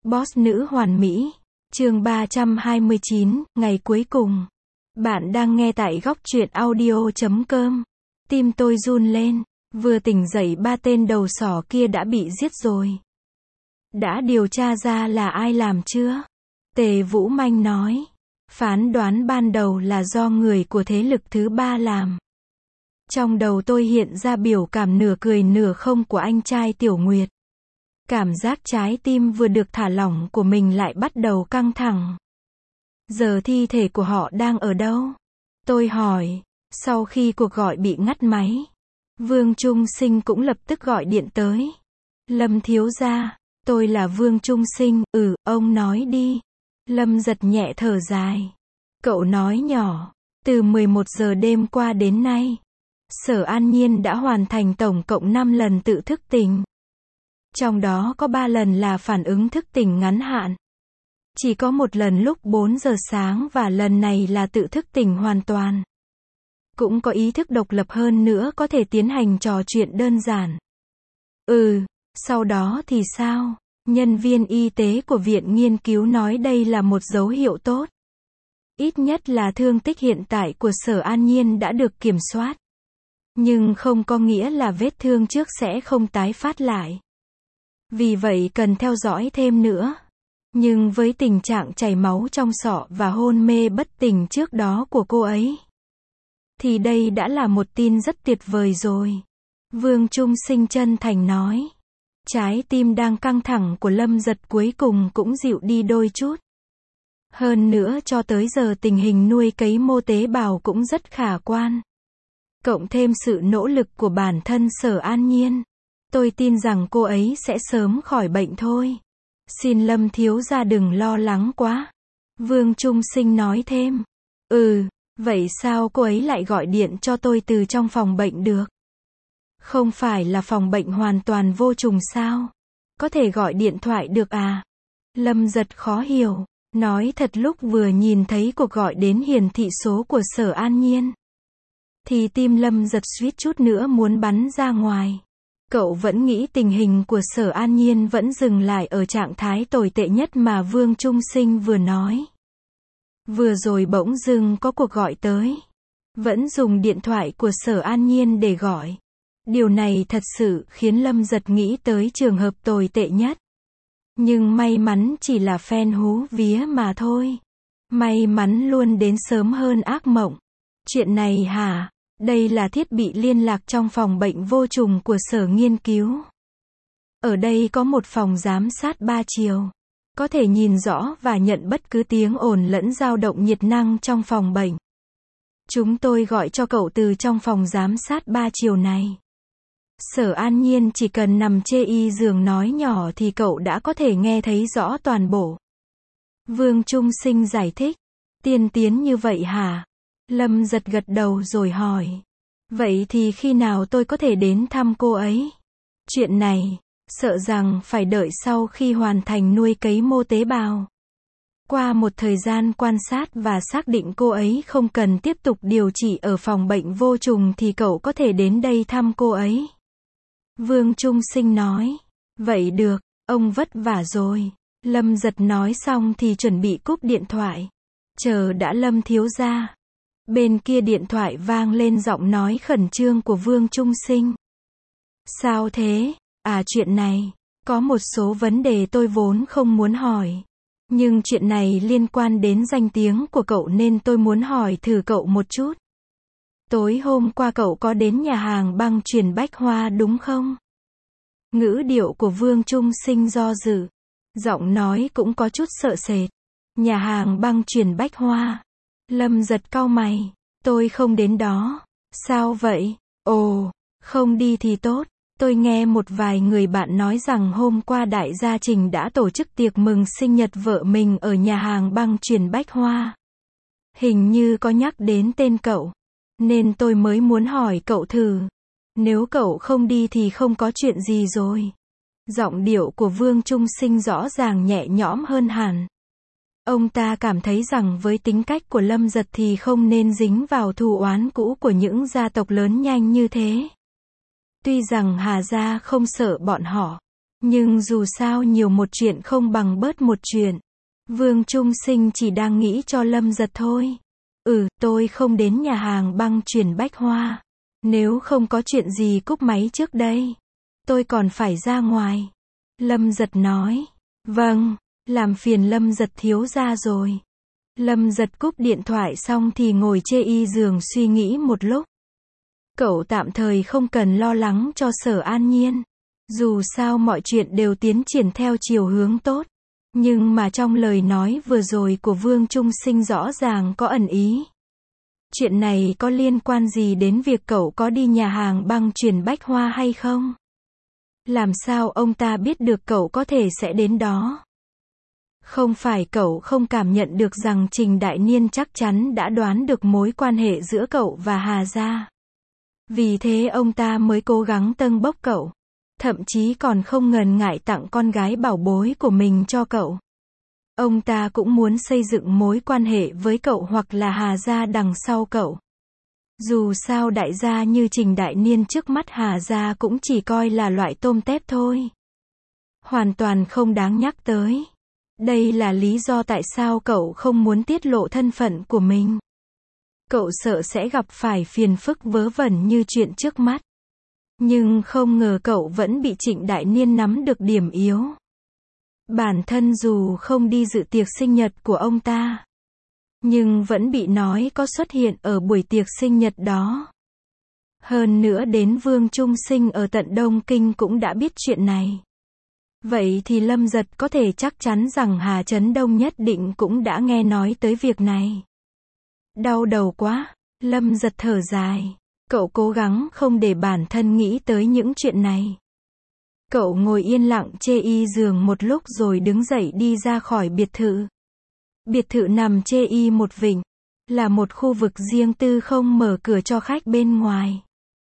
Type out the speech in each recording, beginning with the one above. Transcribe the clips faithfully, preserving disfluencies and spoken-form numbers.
Boss nữ hoàn mỹ. Chương ba trăm hai mươi chín, ngày cuối cùng. Bạn đang nghe tại góc truyện audio chấm com. Tim tôi run lên. Vừa tỉnh dậy ba tên đầu sỏ kia đã bị giết rồi. Đã điều tra ra là ai làm chưa? Tề Vũ Manh nói. Phán đoán ban đầu là do người của thế lực thứ ba làm. Trong đầu tôi hiện ra biểu cảm nửa cười nửa không của anh trai Tiểu Nguyệt. Cảm giác trái tim vừa được thả lỏng của mình lại bắt đầu căng thẳng. Giờ thi thể của họ đang ở đâu? Tôi hỏi. Sau khi cuộc gọi bị ngắt máy, Vương Trung Sinh cũng lập tức gọi điện tới. Lâm thiếu gia, tôi là Vương Trung Sinh. Ừ, ông nói đi. Lâm Giật nhẹ thở dài. Cậu nói nhỏ. Từ mười một giờ đêm qua đến nay, Sở An Nhiên đã hoàn thành tổng cộng năm lần tự thức tỉnh. Trong đó có ba lần là phản ứng thức tỉnh ngắn hạn. Chỉ có một lần lúc bốn giờ sáng và lần này là tự thức tỉnh hoàn toàn. Cũng có ý thức độc lập hơn nữa, có thể tiến hành trò chuyện đơn giản. Ừ, sau đó thì sao? Nhân viên y tế của viện nghiên cứu nói đây là một dấu hiệu tốt. Ít nhất là thương tích hiện tại của Sở An Nhiên đã được kiểm soát. Nhưng không có nghĩa là vết thương trước sẽ không tái phát lại. Vì vậy cần theo dõi thêm nữa. Nhưng với tình trạng chảy máu trong sọ và hôn mê bất tỉnh trước đó của cô ấy, thì đây đã là một tin rất tuyệt vời rồi. Vương Trung Sinh chân thành nói. Trái tim đang căng thẳng của Lâm Giật cuối cùng cũng dịu đi đôi chút. Hơn nữa cho tới giờ tình hình nuôi cấy mô tế bào cũng rất khả quan. Cộng thêm sự nỗ lực của bản thân Sở An Nhiên, tôi tin rằng cô ấy sẽ sớm khỏi bệnh thôi. Xin Lâm thiếu gia đừng lo lắng quá. Vương Trung Sinh nói thêm. Ừ, vậy sao cô ấy lại gọi điện cho tôi từ trong phòng bệnh được? Không phải là phòng bệnh hoàn toàn vô trùng sao? Có thể gọi điện thoại được à? Lâm Giật khó hiểu. Nói thật, lúc vừa nhìn thấy cuộc gọi đến hiển thị số của Sở An Nhiên, thì tim Lâm Giật suýt chút nữa muốn bắn ra ngoài. Cậu vẫn nghĩ tình hình của Sở An Nhiên vẫn dừng lại ở trạng thái tồi tệ nhất mà Vương Trung Sinh vừa nói. Vừa rồi bỗng dưng có cuộc gọi tới. Vẫn dùng điện thoại của Sở An Nhiên để gọi. Điều này thật sự khiến Lâm Giật nghĩ tới trường hợp tồi tệ nhất. Nhưng may mắn chỉ là phen hú vía mà thôi. May mắn luôn đến sớm hơn ác mộng. Chuyện này hả? Đây là thiết bị liên lạc trong phòng bệnh vô trùng của Sở Nghiên cứu. Ở đây có một phòng giám sát ba chiều. Có thể nhìn rõ và nhận bất cứ tiếng ồn lẫn dao động nhiệt năng trong phòng bệnh. Chúng tôi gọi cho cậu từ trong phòng giám sát ba chiều này. Sở An Nhiên chỉ cần nằm chê y giường nói nhỏ thì cậu đã có thể nghe thấy rõ toàn bộ. Vương Trung Sinh giải thích. Tiên tiến như vậy hả? Lâm Giật gật đầu rồi hỏi. Vậy thì khi nào tôi có thể đến thăm cô ấy? Chuyện này, sợ rằng phải đợi sau khi hoàn thành nuôi cấy mô tế bào. Qua một thời gian quan sát và xác định cô ấy không cần tiếp tục điều trị ở phòng bệnh vô trùng thì cậu có thể đến đây thăm cô ấy. Vương Trung Sinh nói. Vậy được, ông vất vả rồi. Lâm Giật nói xong thì chuẩn bị cúp điện thoại. Chờ đã Lâm thiếu gia. Bên kia điện thoại vang lên giọng nói khẩn trương của Vương Trung Sinh. Sao thế? À, chuyện này, có một số vấn đề tôi vốn không muốn hỏi. Nhưng chuyện này liên quan đến danh tiếng của cậu nên tôi muốn hỏi thử cậu một chút. Tối hôm qua cậu có đến nhà hàng băng chuyền Bách Hoa đúng không? Ngữ điệu của Vương Trung Sinh do dự. Giọng nói cũng có chút sợ sệt. Nhà hàng băng chuyền Bách Hoa. Lâm Giật cau mày. Tôi không đến đó. Sao vậy? Ồ, không đi thì tốt. Tôi nghe một vài người bạn nói rằng hôm qua đại gia Trình đã tổ chức tiệc mừng sinh nhật vợ mình ở nhà hàng băng chuyền Bách Hoa. Hình như có nhắc đến tên cậu. Nên tôi mới muốn hỏi cậu thử. Nếu cậu không đi thì không có chuyện gì rồi. Giọng điệu của Vương Trung Sinh rõ ràng nhẹ nhõm hơn hẳn. Ông ta cảm thấy rằng với tính cách của Lâm Giật thì không nên dính vào thù oán cũ của những gia tộc lớn nhanh như thế. Tuy rằng Hà gia không sợ bọn họ, Nhưng dù sao nhiều một chuyện không bằng bớt một chuyện. Vương Trung Sinh chỉ đang nghĩ cho Lâm Giật thôi. Ừ, tôi không đến nhà hàng băng chuyền bách hoa. Nếu không có chuyện gì cúp máy trước đây, tôi còn phải ra ngoài. Lâm Giật nói. Vâng, làm phiền Lâm Giật thiếu gia rồi. Lâm Giật cúp điện thoại xong thì ngồi chê y giường suy nghĩ một lúc. Cậu tạm thời không cần lo lắng cho Sở An Nhiên. Dù sao mọi chuyện đều tiến triển theo chiều hướng tốt. Nhưng mà trong lời nói vừa rồi của Vương Trung Sinh rõ ràng có ẩn ý. Chuyện này có liên quan gì đến việc cậu có đi nhà hàng băng chuyền bách hoa hay không? Làm sao ông ta biết được cậu có thể sẽ đến đó? Không phải cậu không cảm nhận được rằng Trình Đại Niên chắc chắn đã đoán được mối quan hệ giữa cậu và Hà gia. Vì thế ông ta mới cố gắng tâng bốc cậu. Thậm chí còn không ngần ngại tặng con gái bảo bối của mình cho cậu. Ông ta cũng muốn xây dựng mối quan hệ với cậu hoặc là Hà gia đằng sau cậu. Dù sao đại gia như Trình Đại Niên trước mắt Hà gia cũng chỉ coi là loại tôm tép thôi. Hoàn toàn không đáng nhắc tới. Đây là lý do tại sao cậu không muốn tiết lộ thân phận của mình. Cậu sợ sẽ gặp phải phiền phức vớ vẩn như chuyện trước mắt. Nhưng không ngờ cậu vẫn bị Trịnh Đại Niên nắm được điểm yếu. Bản thân dù không đi dự tiệc sinh nhật của ông ta, nhưng vẫn bị nói có xuất hiện ở buổi tiệc sinh nhật đó. Hơn nữa đến Vương Trung Sinh ở tận Đông Kinh cũng đã biết chuyện này. Vậy thì Lâm Giật có thể chắc chắn rằng Hà Chấn Đông nhất định cũng đã nghe nói tới việc này. Đau đầu quá, Lâm Giật thở dài. Cậu cố gắng không để bản thân nghĩ tới những chuyện này. Cậu ngồi yên lặng chê y giường một lúc rồi đứng dậy đi ra khỏi biệt thự. Biệt thự nằm chê y một vịnh, là một khu vực riêng tư không mở cửa cho khách bên ngoài.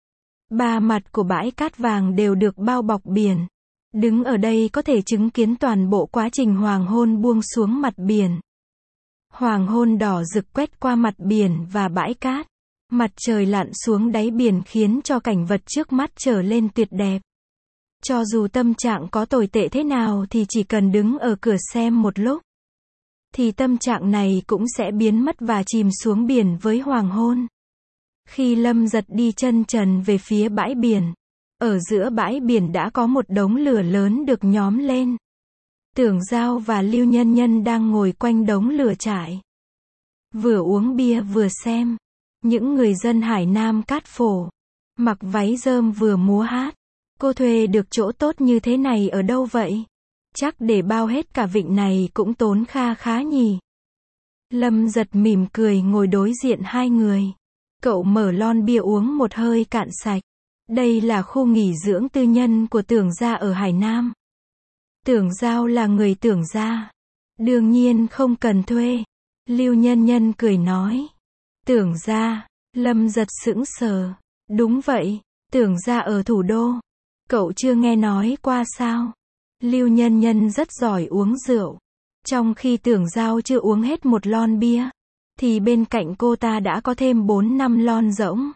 Ba mặt của bãi cát vàng đều được bao bọc biển. Đứng ở đây có thể chứng kiến toàn bộ quá trình hoàng hôn buông xuống mặt biển. Hoàng hôn đỏ rực quét qua mặt biển và bãi cát. Mặt trời lặn xuống đáy biển khiến cho cảnh vật trước mắt trở lên tuyệt đẹp. Cho dù tâm trạng có tồi tệ thế nào thì chỉ cần đứng ở cửa xem một lúc, thì tâm trạng này cũng sẽ biến mất và chìm xuống biển với hoàng hôn. Khi Lâm Giật đi chân trần về phía bãi biển, ở giữa bãi biển đã có một đống lửa lớn được nhóm lên. Tưởng Giao và Lưu Nhân Nhân đang ngồi quanh đống lửa trại. Vừa uống bia vừa xem. Những người dân Hải Nam Cát Phổ, mặc váy rơm vừa múa hát. Cô thuê được chỗ tốt như thế này ở đâu vậy? Chắc để bao hết cả vịnh này cũng tốn kha khá nhỉ. Lâm Giật mỉm cười ngồi đối diện hai người. Cậu mở lon bia uống một hơi cạn sạch. Đây là khu nghỉ dưỡng tư nhân của Tưởng gia ở Hải Nam. Tưởng Giao là người Tưởng gia. Đương nhiên không cần thuê. Lưu Nhân Nhân cười nói. Tưởng gia, Lâm Giật sững sờ. Đúng vậy, Tưởng gia ở thủ đô. Cậu chưa nghe nói qua sao? Lưu Nhân Nhân rất giỏi uống rượu. Trong khi Tưởng Giao chưa uống hết một lon bia, thì bên cạnh cô ta đã có thêm bốn năm lon rỗng.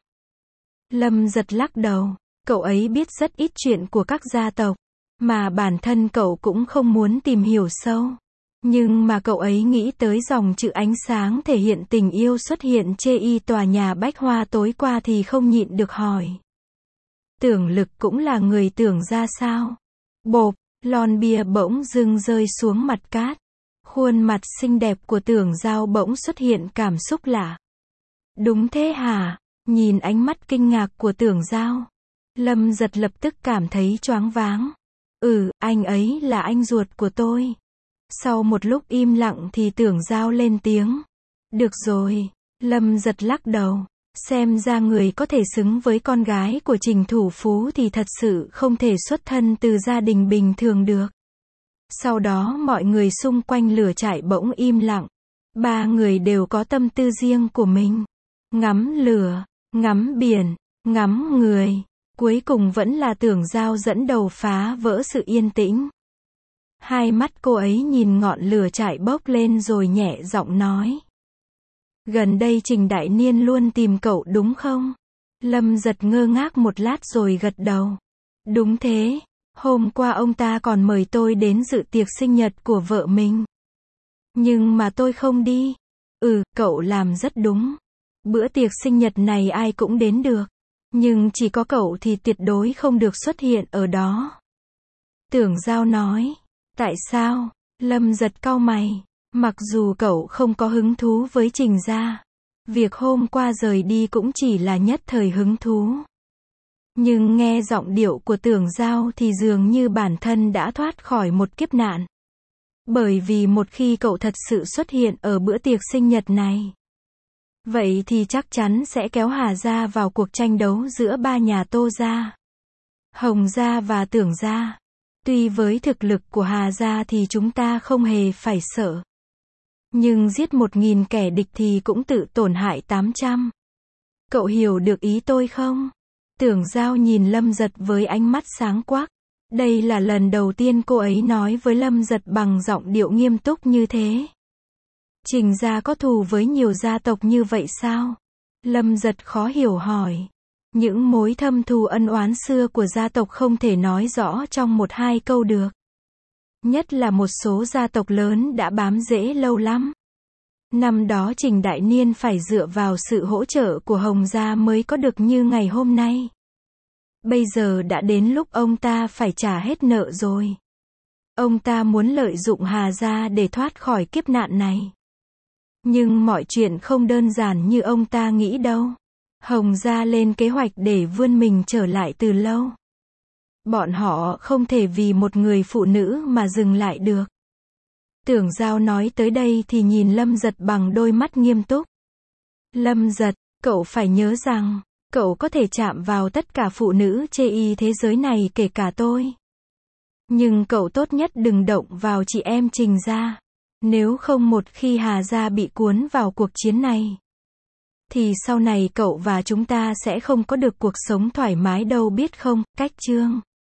Lâm Giật lắc đầu. Cậu ấy biết rất ít chuyện của các gia tộc, mà bản thân cậu cũng không muốn tìm hiểu sâu. Nhưng mà cậu ấy nghĩ tới dòng chữ ánh sáng thể hiện tình yêu xuất hiện chê y tòa nhà bách hoa tối qua thì không nhịn được hỏi. Tưởng Lực cũng là người Tưởng gia sao? Bộp, lon bia bỗng dưng rơi xuống mặt cát. Khuôn mặt xinh đẹp của Tưởng Giao bỗng xuất hiện cảm xúc lạ. Đúng thế hả? Nhìn ánh mắt kinh ngạc của Tưởng Giao, Lâm Giật lập tức cảm thấy choáng váng. Ừ, anh ấy là anh ruột của tôi. Sau một lúc im lặng thì Tưởng Giao lên tiếng. Được rồi, Lâm Giật lắc đầu. Xem ra người có thể xứng với con gái của Trình Thủ Phú thì thật sự không thể xuất thân từ gia đình bình thường được. Sau đó mọi người xung quanh lửa trại bỗng im lặng. Ba người đều có tâm tư riêng của mình. Ngắm lửa, ngắm biển, ngắm người. Cuối cùng vẫn là Tưởng Giao dẫn đầu phá vỡ sự yên tĩnh. Hai mắt cô ấy nhìn ngọn lửa trại bốc lên rồi nhẹ giọng nói. Gần đây Trình Đại Niên luôn tìm cậu đúng không? Lâm Giật ngơ ngác một lát rồi gật đầu. Đúng thế, Hôm qua ông ta còn mời tôi đến dự tiệc sinh nhật của vợ mình. Nhưng mà tôi không đi. Ừ, cậu làm rất đúng. Bữa tiệc sinh nhật này ai cũng đến được. Nhưng chỉ có cậu thì tuyệt đối không được xuất hiện ở đó. Tưởng Giao nói. Tại sao? Lâm Giật cau mày. Mặc dù cậu không có hứng thú với Trình gia, việc hôm qua rời đi cũng chỉ là nhất thời hứng thú. Nhưng nghe giọng điệu của Tưởng Giao thì dường như bản thân đã thoát khỏi một kiếp nạn. Bởi vì một khi cậu thật sự xuất hiện ở bữa tiệc sinh nhật này, vậy thì chắc chắn sẽ kéo Hà gia vào cuộc tranh đấu giữa ba nhà Tô gia, Hồng gia và Tưởng gia. Tuy với thực lực của Hà gia thì chúng ta không hề phải sợ. Nhưng giết một nghìn kẻ địch thì cũng tự tổn hại tám trăm. Cậu hiểu được ý tôi không? Tưởng Giao nhìn Lâm Giật với ánh mắt sáng quắc. Đây là lần đầu tiên cô ấy nói với Lâm Giật bằng giọng điệu nghiêm túc như thế. Trình gia có thù với nhiều gia tộc như vậy sao? Lâm Giật khó hiểu hỏi. Những mối thâm thù ân oán xưa của gia tộc không thể nói rõ trong một hai câu được. Nhất là một số gia tộc lớn đã bám rễ lâu lắm. Năm đó Trình Đại Niên phải dựa vào sự hỗ trợ của Hồng gia mới có được như ngày hôm nay. Bây giờ đã đến lúc ông ta phải trả hết nợ rồi. Ông ta muốn lợi dụng Hà gia để thoát khỏi kiếp nạn này. Nhưng mọi chuyện không đơn giản như ông ta nghĩ đâu. Hồng gia lên kế hoạch để vươn mình trở lại từ lâu. Bọn họ không thể vì một người phụ nữ mà dừng lại được. Tưởng Giao nói tới đây thì nhìn Lâm Giật bằng đôi mắt nghiêm túc. Lâm Giật, cậu phải nhớ rằng, cậu có thể chạm vào tất cả phụ nữ chê y thế giới này kể cả tôi. Nhưng cậu tốt nhất đừng động vào chị em Trình gia. Nếu không một khi Hà gia bị cuốn vào cuộc chiến này, thì sau này cậu và chúng ta sẽ không có được cuộc sống thoải mái đâu biết không, cách chương.